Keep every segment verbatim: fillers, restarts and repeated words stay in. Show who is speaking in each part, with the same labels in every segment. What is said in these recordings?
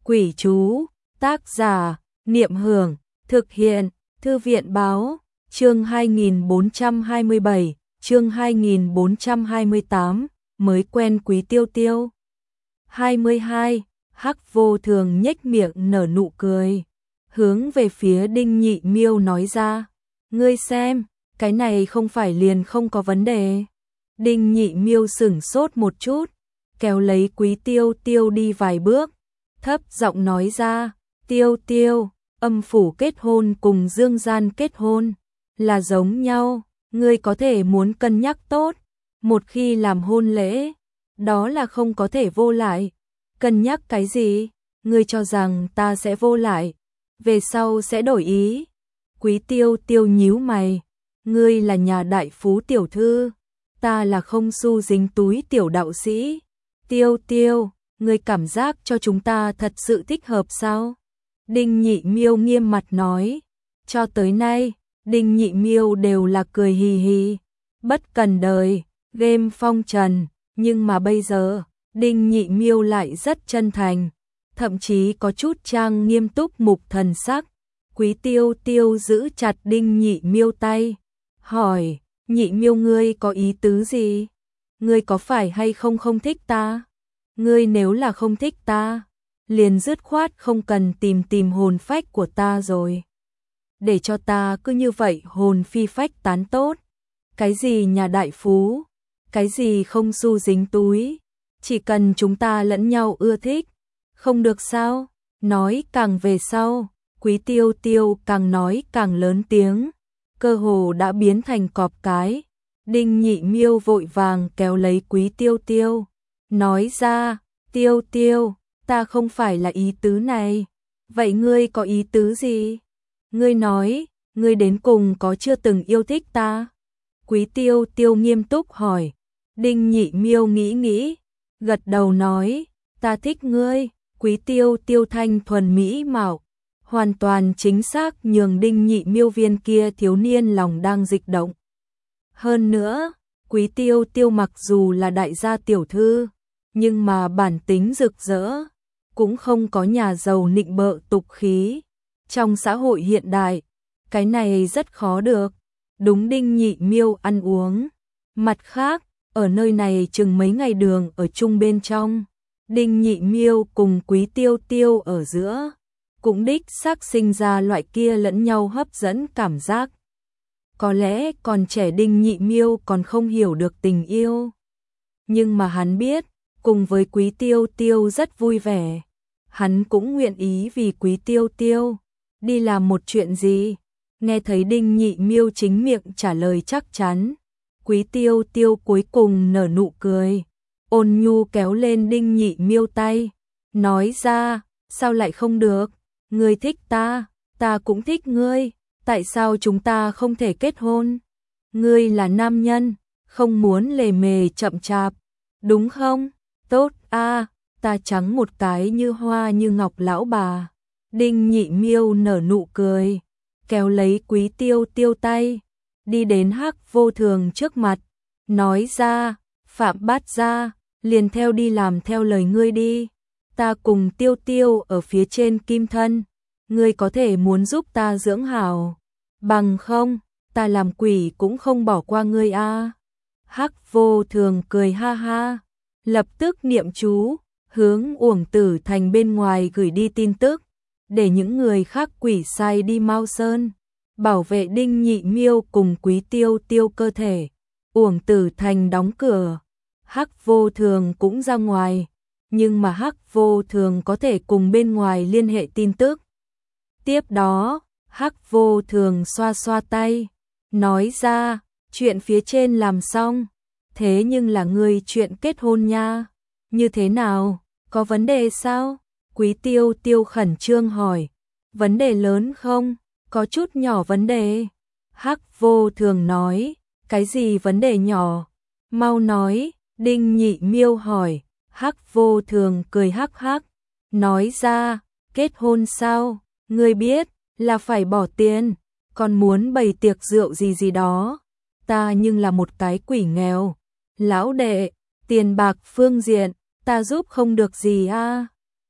Speaker 1: Quỷ chú, tác giả, Niệm Hưởng, thực hiện, Thư viện Báo, chương hai nghìn bốn trăm hai mươi bảy, chương hai nghìn bốn trăm hai mươi tám, mới quen Quý Tiêu Tiêu. hai mươi hai, Hắc Vô Thường nhếch miệng nở nụ cười, hướng về phía Đinh Nhị Miêu nói ra, ngươi xem, cái này không phải liền không có vấn đề. Đinh Nhị Miêu sửng sốt một chút, kéo lấy Quý Tiêu Tiêu đi vài bước, thấp giọng nói ra, Tiêu Tiêu, âm phủ kết hôn cùng dương gian kết hôn là giống nhau, ngươi có thể muốn cân nhắc tốt, một khi làm hôn lễ, đó là không có thể vô lại. Cân nhắc cái gì? Ngươi cho rằng ta sẽ vô lại, về sau sẽ đổi ý? Quý Tiêu Tiêu nhíu mày, ngươi là nhà đại phú tiểu thư, ta là không xu dính túi tiểu đạo sĩ. Tiêu Tiêu, ngươi cảm giác cho chúng ta thật sự thích hợp sao? Đinh Nhị Miêu nghiêm mặt nói, cho tới nay, Đinh Nhị Miêu đều là cười hì hì, bất cần đời, game phong trần, nhưng mà bây giờ, Đinh Nhị Miêu lại rất chân thành, thậm chí có chút trang nghiêm túc mục thần sắc. Quý Tiêu Tiêu giữ chặt Đinh Nhị Miêu tay, hỏi, Nhị Miêu ngươi có ý tứ gì? Ngươi có phải hay không không thích ta? Ngươi nếu là không thích ta, liền dứt khoát không cần tìm tìm hồn phách của ta rồi. Để cho ta cứ như vậy hồn phi phách tán tốt. Cái gì nhà đại phú, cái gì không xu dính túi, chỉ cần chúng ta lẫn nhau ưa thích, không được sao? Nói càng về sau, Quý Tiêu Tiêu càng nói càng lớn tiếng, cơ hồ đã biến thành cọp cái. Đinh Nhị Miêu vội vàng kéo lấy Quý Tiêu Tiêu, nói ra, Tiêu Tiêu, ta không phải là ý tứ này. Vậy ngươi có ý tứ gì? Ngươi nói, ngươi đến cùng có chưa từng yêu thích ta? Quý Tiêu Tiêu nghiêm túc hỏi. Đinh Nhị Miêu nghĩ nghĩ, gật đầu nói, ta thích ngươi. Quý Tiêu Tiêu thanh thuần mỹ mạo, hoàn toàn chính xác nhường Đinh Nhị Miêu viên kia thiếu niên lòng đang dịch động. Hơn nữa, Quý Tiêu Tiêu mặc dù là đại gia tiểu thư, nhưng mà bản tính rực rỡ, cũng không có nhà giàu nịnh bợ tục khí. Trong xã hội hiện đại, cái này rất khó được, đúng Đinh Nhị Miêu ăn uống. Mặt khác, ở nơi này chừng mấy ngày đường ở chung bên trong, Đinh Nhị Miêu cùng Quý Tiêu Tiêu ở giữa, cũng đích xác sinh ra loại kia lẫn nhau hấp dẫn cảm giác. Có lẽ còn trẻ Đinh Nhị Miêu còn không hiểu được tình yêu, nhưng mà hắn biết, cùng với Quý Tiêu Tiêu rất vui vẻ, hắn cũng nguyện ý vì Quý Tiêu Tiêu đi làm một chuyện gì. Nghe thấy Đinh Nhị Miêu chính miệng trả lời chắc chắn, Quý Tiêu Tiêu cuối cùng nở nụ cười, ôn nhu kéo lên Đinh Nhị Miêu tay, nói ra, sao lại không được? Ngươi thích ta, ta cũng thích ngươi, tại sao chúng ta không thể kết hôn? Ngươi là nam nhân, không muốn lề mề chậm chạp, đúng không? Tốt a, ta trắng một cái như hoa như ngọc lão bà. Đinh Nhị Miêu nở nụ cười, kéo lấy Quý Tiêu Tiêu tay, đi đến Hắc Vô Thường trước mặt, nói ra, Phạm Bát Gia, liền theo đi làm theo lời ngươi đi. Ta cùng Tiêu Tiêu ở phía trên kim thân, ngươi có thể muốn giúp ta dưỡng hảo, bằng không, ta làm quỷ cũng không bỏ qua ngươi a. Hắc Vô Thường cười ha ha, lập tức niệm chú, hướng Uổng Tử Thành bên ngoài gửi đi tin tức, để những người khác quỷ sai đi Mao Sơn, bảo vệ Đinh Nhị Miêu cùng Quý Tiêu Tiêu cơ thể. Uổng Tử Thành đóng cửa, Hắc Vô Thường cũng ra ngoài, nhưng mà Hắc Vô Thường có thể cùng bên ngoài liên hệ tin tức. Tiếp đó, Hắc Vô Thường xoa xoa tay, nói ra, chuyện phía trên làm xong, thế nhưng là ngươi chuyện kết hôn nha, như thế nào, có vấn đề sao? Quý Tiêu Tiêu khẩn trương hỏi, vấn đề lớn không? Có chút nhỏ vấn đề. Hắc Vô Thường nói, cái gì vấn đề nhỏ? Mau nói. Đinh Nhị Miêu hỏi. Hắc Vô Thường cười hắc hắc, nói ra, kết hôn sao? Ngươi biết, là phải bỏ tiền, còn muốn bày tiệc rượu gì gì đó. Ta nhưng là một cái quỷ nghèo. Lão đệ, tiền bạc phương diện, ta giúp không được gì a.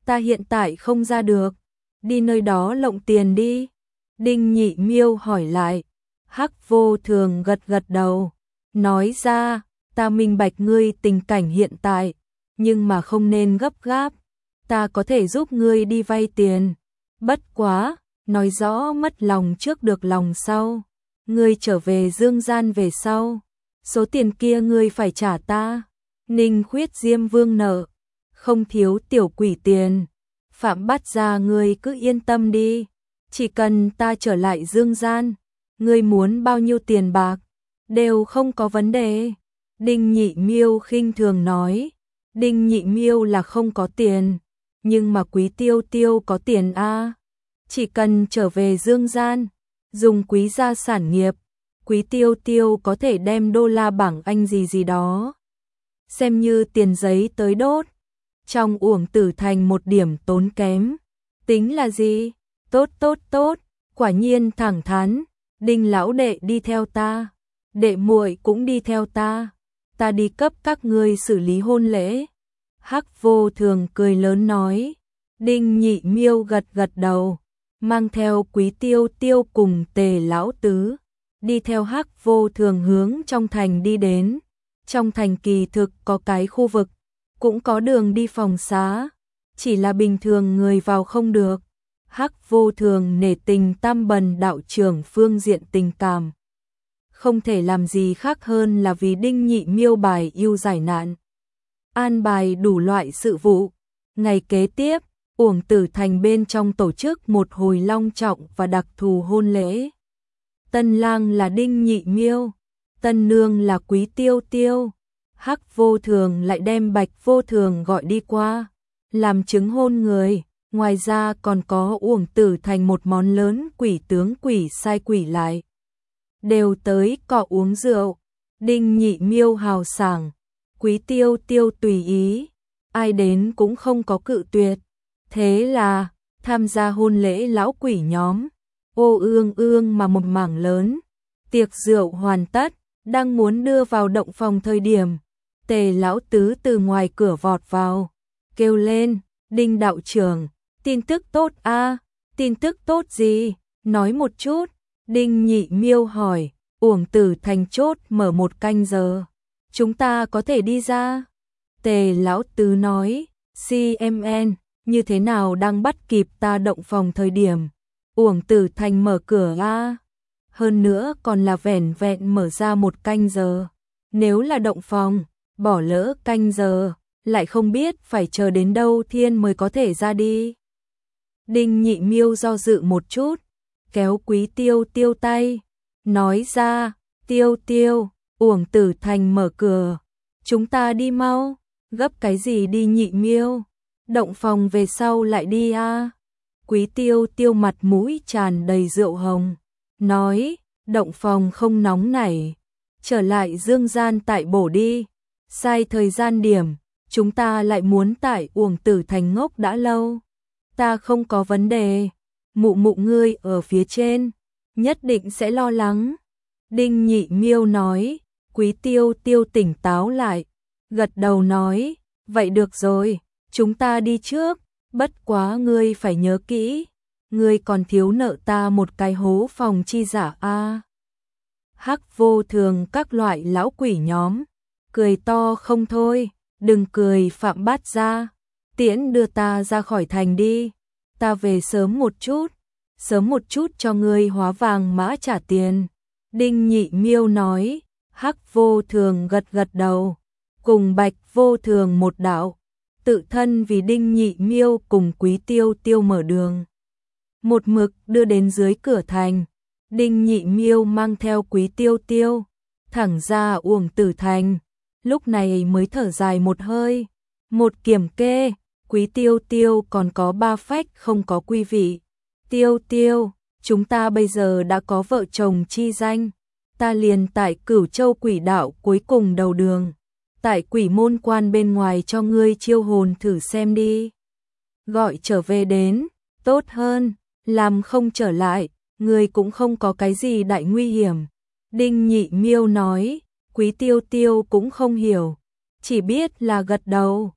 Speaker 1: ta hiện tại không ra được, đi nơi đó lộng tiền đi. Đinh Nhị Miêu hỏi lại. Hắc Vô Thường gật gật đầu, nói ra, ta minh bạch ngươi tình cảnh hiện tại, nhưng mà không nên gấp gáp, ta có thể giúp ngươi đi vay tiền. Bất quá, nói rõ mất lòng trước được lòng sau, ngươi trở về dương gian về sau, số tiền kia ngươi phải trả ta. Ninh Khuyết Diêm Vương nợ, không thiếu tiểu quỷ tiền. Phạm Bát Gia ngươi cứ yên tâm đi, chỉ cần ta trở lại dương gian, ngươi muốn bao nhiêu tiền bạc, đều không có vấn đề. Đinh Nhị Miêu khinh thường nói. Đinh Nhị Miêu là không có tiền, nhưng mà Quý Tiêu Tiêu có tiền a. Chỉ cần trở về dương gian, dùng Quý gia sản nghiệp, Quý Tiêu Tiêu có thể đem đô la bảng Anh gì gì đó xem như tiền giấy tới đốt. Trong Uổng Tử Thành một điểm tốn kém, tính là gì? Tốt tốt tốt, quả nhiên thẳng thắn. Đinh lão đệ đi theo ta, đệ muội cũng đi theo ta, ta đi cấp các ngươi xử lý hôn lễ. Hắc Vô Thường cười lớn nói. Đinh Nhị Miêu gật gật đầu, mang theo Quý Tiêu Tiêu cùng Tề lão tứ, đi theo Hắc Vô Thường hướng trong thành đi đến. Trong thành kỳ thực có cái khu vực, cũng có đường đi phòng xá, chỉ là bình thường người vào không được. Hắc Vô Thường nể tình Tam Bần đạo trưởng phương diện tình cảm, không thể làm gì khác hơn là vì Đinh Nhị Miêu bài yêu giải nạn, an bài đủ loại sự vụ. Ngày kế tiếp, Uổng Tử Thành bên trong tổ chức một hồi long trọng và đặc thù hôn lễ. Tân lang là Đinh Nhị Miêu, tân nương là Quý Tiêu Tiêu. Hắc Vô Thường lại đem Bạch Vô Thường gọi đi qua, làm chứng hôn người. Ngoài ra còn có Uổng Tử Thành một món lớn quỷ tướng quỷ sai quỷ lại, đều tới cọ uống rượu. Đinh Nhị Miêu hào sảng, Quý Tiêu Tiêu tùy ý, ai đến cũng không có cự tuyệt. Thế là, tham gia hôn lễ lão quỷ nhóm, ô ương ương mà một mảng lớn. Tiệc rượu hoàn tất, đang muốn đưa vào động phòng thời điểm, Tề lão tứ từ ngoài cửa vọt vào, kêu lên, Đinh đạo trưởng, tin tức tốt a. À, tin tức tốt gì? Nói một chút. Đinh Nhị Miêu hỏi. Uổng Tử Thành chốt mở một canh giờ, chúng ta có thể đi ra. Tề lão tứ nói. xê em en, như thế nào đang bắt kịp ta động phòng thời điểm Uổng Tử Thành mở cửa a? À? Hơn nữa còn là vẻn vẹn mở ra một canh giờ. Nếu là động phòng, bỏ lỡ canh giờ, lại không biết phải chờ đến đâu thiên mới có thể ra đi. Đinh Nhị Miêu do dự một chút, kéo Quý Tiêu Tiêu tay, nói ra, Tiêu Tiêu, Uổng Tử Thành mở cửa, chúng ta đi mau. Gấp cái gì đi Nhị Miêu, động phòng về sau lại đi a. À? Quý Tiêu Tiêu mặt mũi tràn đầy rượu hồng, nói, động phòng không nóng nảy, trở lại dương gian tại bổ đi. Sai thời gian điểm, chúng ta lại muốn tại Uổng Tử Thành ngốc đã lâu. Ta không có vấn đề, mụ mụ ngươi ở phía trên, nhất định sẽ lo lắng. Đinh Nhị Miêu nói. Quý Tiêu Tiêu tỉnh táo lại, gật đầu nói, vậy được rồi, chúng ta đi trước, bất quá ngươi phải nhớ kỹ, ngươi còn thiếu nợ ta một cái hố phòng chi giả a. À. Hắc Vô Thường các loại lão quỷ nhóm, cười to không thôi, đừng cười Phạm Bát Gia, tiễn đưa ta ra khỏi thành đi, ta về sớm một chút, sớm một chút cho ngươi hóa vàng mã trả tiền. Đinh Nhị Miêu nói. Hắc Vô Thường gật gật đầu, cùng Bạch Vô Thường một đạo, tự thân vì Đinh Nhị Miêu cùng Quý Tiêu Tiêu mở đường. Một mực đưa đến dưới cửa thành, Đinh Nhị Miêu mang theo Quý Tiêu Tiêu, thẳng ra Uổng Tử Thành, lúc này mới thở dài một hơi, một kiểm kê, Quý Tiêu Tiêu còn có ba phách không có quý vị. Tiêu Tiêu, chúng ta bây giờ đã có vợ chồng chi danh. Ta liền tại Cửu Châu quỷ đạo cuối cùng đầu đường, tại quỷ môn quan bên ngoài cho ngươi chiêu hồn thử xem đi. Gọi trở về đến, tốt hơn, làm không trở lại, ngươi cũng không có cái gì đại nguy hiểm. Đinh Nhị Miêu nói. Quý Tiêu Tiêu cũng không hiểu, chỉ biết là gật đầu.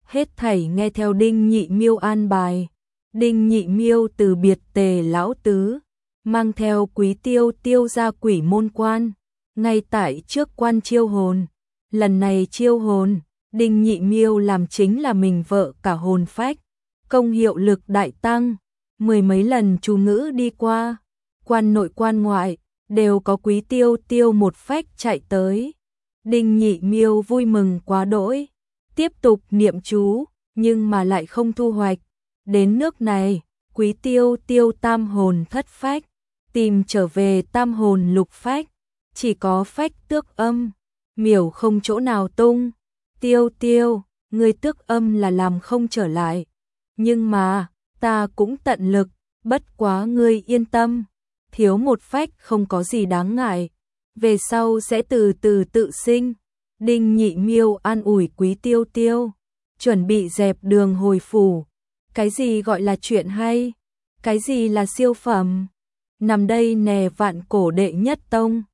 Speaker 1: hết thảy nghe theo Đinh Nhị Miêu an bài. Đinh Nhị Miêu từ biệt Tề lão tứ, mang theo Quý Tiêu Tiêu ra Quỷ Môn Quan, ngay tại trước quan chiêu hồn. Lần này chiêu hồn, Đinh Nhị Miêu làm chính là mình vợ cả hồn phách, công hiệu lực đại tăng, mười mấy lần chú ngữ đi qua, quan nội quan ngoại đều có Quý Tiêu Tiêu một phách chạy tới. Đinh Nhị Miêu vui mừng quá đỗi, tiếp tục niệm chú, nhưng mà lại không thu hoạch. Đến nước này, Quý Tiêu Tiêu tam hồn thất phách, tìm trở về tam hồn lục phách, chỉ có phách tước âm, miểu không chỗ nào tung. Tiêu Tiêu, ngươi tước âm là làm không trở lại, nhưng mà, ta cũng tận lực, bất quá ngươi yên tâm, thiếu một phách không có gì đáng ngại, về sau sẽ từ từ tự sinh. Đinh Nhị Miêu an ủi Quý Tiêu Tiêu, chuẩn bị dẹp đường hồi phủ. Cái gì gọi là chuyện hay? Cái gì là siêu phẩm? Nằm đây nè vạn cổ đệ nhất tông.